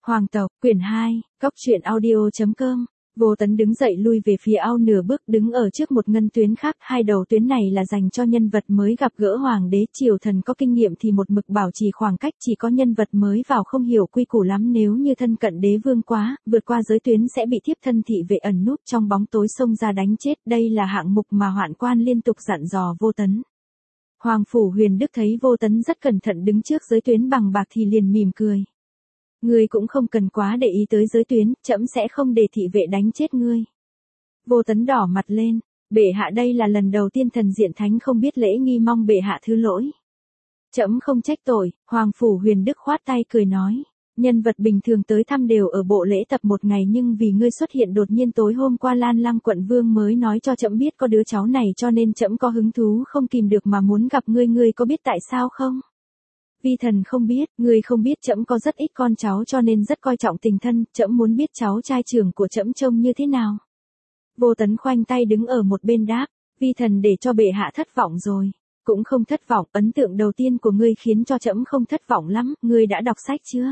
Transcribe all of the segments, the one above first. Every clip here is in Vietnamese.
Hoàng tộc, quyển 2, Cóc truyện audio.com. Vô Tấn đứng dậy lui về phía ao nửa bước, đứng ở trước một ngân tuyến khác, hai đầu tuyến này là dành cho nhân vật mới gặp gỡ hoàng đế triều thần có kinh nghiệm thì một mực bảo trì khoảng cách, chỉ có nhân vật mới vào không hiểu quy củ lắm nếu như thân cận đế vương quá, vượt qua giới tuyến sẽ bị thiếp thân thị vệ ẩn núp trong bóng tối xông ra đánh chết, đây là hạng mục mà Hoạn Quan liên tục dặn dò Vô Tấn. Hoàng phủ Huyền Đức thấy Vô Tấn rất cẩn thận đứng trước giới tuyến bằng bạc thì liền mỉm cười. Ngươi cũng không cần quá để ý tới giới tuyến, trẫm sẽ không để thị vệ đánh chết ngươi. Vô Tấn đỏ mặt lên, bệ hạ đây là lần đầu tiên thần diện thánh không biết lễ nghi, mong bệ hạ thứ lỗi. Trẫm không trách tội, Hoàng phủ Huyền Đức khoát tay cười nói. Nhân vật bình thường tới thăm đều ở bộ lễ tập một ngày, nhưng vì ngươi xuất hiện đột nhiên tối hôm qua, Lan Lăng quận vương mới nói cho trẫm biết có đứa cháu này, cho nên trẫm có hứng thú không kìm được mà muốn gặp ngươi, ngươi có biết tại sao không? Vi thần không biết, ngươi không biết trẫm có rất ít con cháu cho nên rất coi trọng tình thân, trẫm muốn biết cháu trai trưởng của trẫm trông như thế nào. Vô Tấn khoanh tay đứng ở một bên đáp, vi thần để cho bệ hạ thất vọng rồi. Cũng không thất vọng, ấn tượng đầu tiên của ngươi khiến cho trẫm không thất vọng lắm, ngươi đã đọc sách chưa?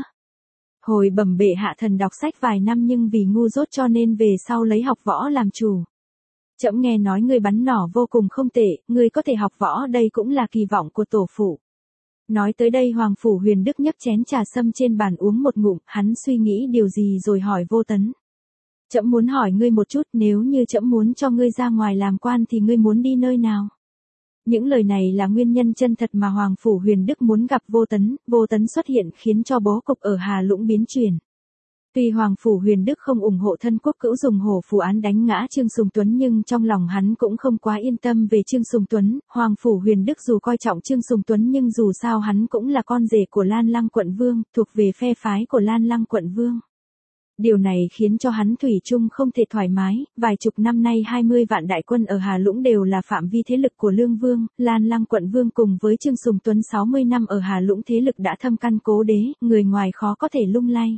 Hồi bẩm bệ hạ, thần đọc sách vài năm nhưng vì ngu dốt cho nên về sau lấy học võ làm chủ. Trẫm nghe nói ngươi bắn nỏ vô cùng không tệ, ngươi có thể học võ, đây cũng là kỳ vọng của tổ phụ. Nói tới đây Hoàng phủ Huyền Đức nhấc chén trà sâm trên bàn uống một ngụm, hắn suy nghĩ điều gì rồi hỏi Vô Tấn. Trẫm muốn hỏi ngươi một chút, nếu như trẫm muốn cho ngươi ra ngoài làm quan thì ngươi muốn đi nơi nào? Những lời này là nguyên nhân chân thật mà Hoàng phủ Huyền Đức muốn gặp Vô Tấn xuất hiện khiến cho bố cục ở Hà Lũng biến chuyển. Tuy Hoàng phủ Huyền Đức không ủng hộ thân quốc cữu dùng hổ phù án đánh ngã Trương Sùng Tuấn nhưng trong lòng hắn cũng không quá yên tâm về Trương Sùng Tuấn. Hoàng phủ Huyền Đức dù coi trọng Trương Sùng Tuấn nhưng dù sao hắn cũng là con rể của Lan Lăng quận vương, thuộc về phe phái của Lan Lăng quận vương. Điều này khiến cho hắn thủy chung không thể thoải mái, vài chục năm nay 20 vạn đại quân ở Hà Lũng đều là phạm vi thế lực của Lương Vương, Lan Lăng quận vương cùng với Trương Sùng Tuấn 60 năm ở Hà Lũng thế lực đã thâm căn cố đế, người ngoài khó có thể lung lay.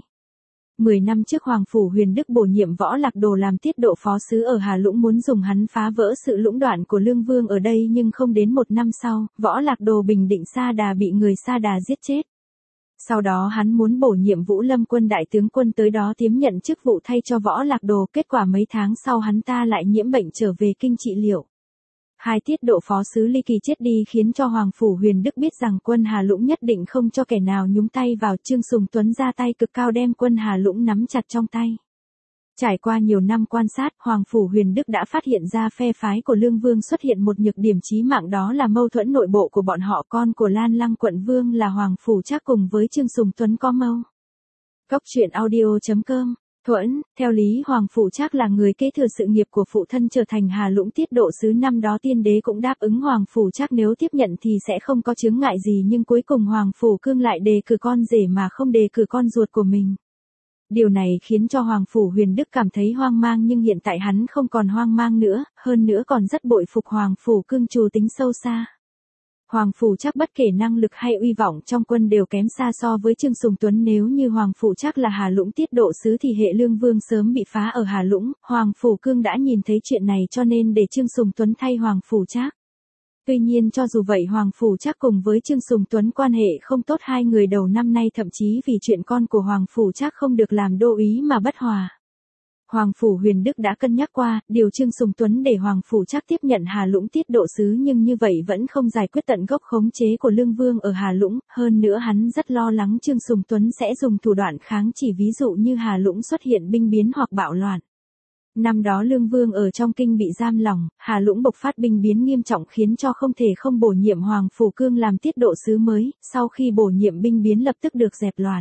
10 năm trước Hoàng phủ Huyền Đức bổ nhiệm Võ Lạc Đồ làm tiết độ phó sứ ở Hà Lũng, muốn dùng hắn phá vỡ sự lũng đoạn của Lương Vương ở đây, nhưng không đến một năm sau, Võ Lạc Đồ bình định Sa Đà bị người Sa Đà giết chết. Sau đó hắn muốn bổ nhiệm Vũ Lâm quân đại tướng quân tới đó tiếm nhận chức vụ thay cho Võ Lạc Đồ, kết quả mấy tháng sau hắn ta lại nhiễm bệnh trở về kinh trị liệu. Hai tiết độ phó sứ ly kỳ chết đi khiến cho Hoàng phủ Huyền Đức biết rằng quân Hà Lũng nhất định không cho kẻ nào nhúng tay vào. Trương Sùng Tuấn ra tay cực cao đem quân Hà Lũng nắm chặt trong tay. Trải qua nhiều năm quan sát, Hoàng phủ Huyền Đức đã phát hiện ra phe phái của Lương Vương xuất hiện một nhược điểm chí mạng, đó là mâu thuẫn nội bộ của bọn họ. Con của Lan Lăng quận vương là Hoàng phủ Trác cùng với Trương Sùng Tuấn có mâu. Cóc truyện audio.com. Thuẫn, theo lý Hoàng phủ Trác là người kế thừa sự nghiệp của phụ thân trở thành Hà Lũng tiết độ sứ, năm đó tiên đế cũng đáp ứng Hoàng phủ Trác nếu tiếp nhận thì sẽ không có chướng ngại gì, nhưng cuối cùng Hoàng phủ Cương lại đề cử con rể mà không đề cử con ruột của mình. Điều này khiến cho Hoàng phủ Huyền Đức cảm thấy hoang mang, nhưng hiện tại hắn không còn hoang mang nữa, hơn nữa còn rất bội phục Hoàng phủ Cương trù tính sâu xa. Hoàng phủ Trác bất kể năng lực hay uy vọng trong quân đều kém xa so với Trương Sùng Tuấn, nếu như Hoàng phủ Trác là Hà Lũng tiết độ sứ thì hệ Lương Vương sớm bị phá ở Hà Lũng. Hoàng phủ Cương đã nhìn thấy chuyện này cho nên để Trương Sùng Tuấn thay Hoàng phủ Trác. Tuy nhiên cho dù vậy Hoàng phủ Trác cùng với Trương Sùng Tuấn quan hệ không tốt, hai người đầu năm nay thậm chí vì chuyện con của Hoàng phủ Trác không được làm đô úy mà bất hòa. Hoàng phủ Huyền Đức đã cân nhắc qua, điều Trương Sùng Tuấn để Hoàng phủ Trác tiếp nhận Hà Lũng tiết độ sứ, nhưng như vậy vẫn không giải quyết tận gốc khống chế của Lương Vương ở Hà Lũng, hơn nữa hắn rất lo lắng Trương Sùng Tuấn sẽ dùng thủ đoạn kháng chỉ, ví dụ như Hà Lũng xuất hiện binh biến hoặc bạo loạn. Năm đó Lương Vương ở trong kinh bị giam lỏng, Hà Lũng bộc phát binh biến nghiêm trọng khiến cho không thể không bổ nhiệm Hoàng phủ Cương làm tiết độ sứ mới, sau khi bổ nhiệm binh biến lập tức được dẹp loạn.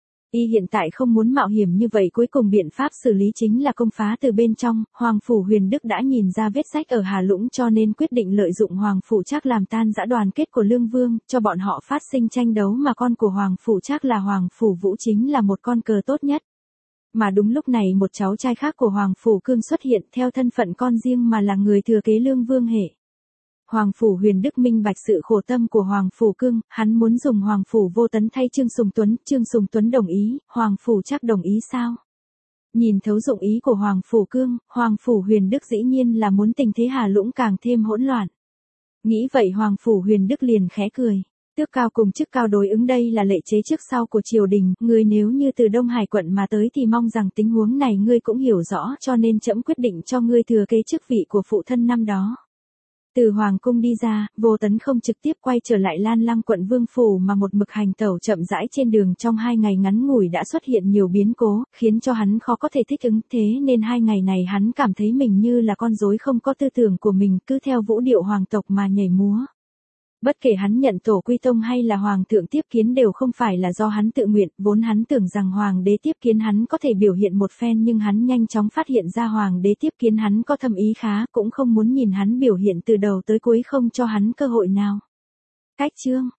Y hiện tại không muốn mạo hiểm như vậy, cuối cùng biện pháp xử lý chính là công phá từ bên trong. Hoàng phủ Huyền Đức đã nhìn ra vết rách ở Hà Lũng cho nên quyết định lợi dụng Hoàng phủ Trác làm tan rã đoàn kết của Lương Vương, cho bọn họ phát sinh tranh đấu, mà con của Hoàng phủ Trác là Hoàng phủ Vũ chính là một con cờ tốt nhất. Mà đúng lúc này một cháu trai khác của Hoàng phủ Cương xuất hiện theo thân phận con riêng mà là người thừa kế Lương Vương hệ. Hoàng phủ Huyền Đức minh bạch sự khổ tâm của Hoàng phủ Cương, hắn muốn dùng Hoàng phủ Vô Tấn thay Trương Sùng Tuấn. Trương Sùng Tuấn đồng ý, Hoàng phủ Trác đồng ý sao? Nhìn thấu dụng ý của Hoàng phủ Cương, Hoàng phủ Huyền Đức dĩ nhiên là muốn tình thế Hà Lũng càng thêm hỗn loạn. Nghĩ vậy Hoàng phủ Huyền Đức liền khẽ cười. Tước cao cùng chức cao đối ứng đây là lệ chế trước sau của triều đình, ngươi nếu như từ Đông Hải quận mà tới thì mong rằng tình huống này ngươi cũng hiểu rõ, cho nên trẫm quyết định cho ngươi thừa kế chức vị của phụ thân năm đó. Từ hoàng cung đi ra, Vô Tấn không trực tiếp quay trở lại Lan Lăng quận Vương phủ mà một mực hành tẩu chậm rãi trên đường. Trong 2 ngày ngắn ngủi đã xuất hiện nhiều biến cố, khiến cho hắn khó có thể thích ứng, thế nên 2 ngày này hắn cảm thấy mình như là con rối không có tư tưởng của mình, cứ theo vũ điệu hoàng tộc mà nhảy múa. Bất kể hắn nhận tổ quy tông hay là hoàng thượng tiếp kiến đều không phải là do hắn tự nguyện, vốn hắn tưởng rằng hoàng đế tiếp kiến hắn có thể biểu hiện một phen, nhưng hắn nhanh chóng phát hiện ra hoàng đế tiếp kiến hắn có thâm ý khá, cũng không muốn nhìn hắn biểu hiện từ đầu tới cuối, không cho hắn cơ hội nào. Cách chương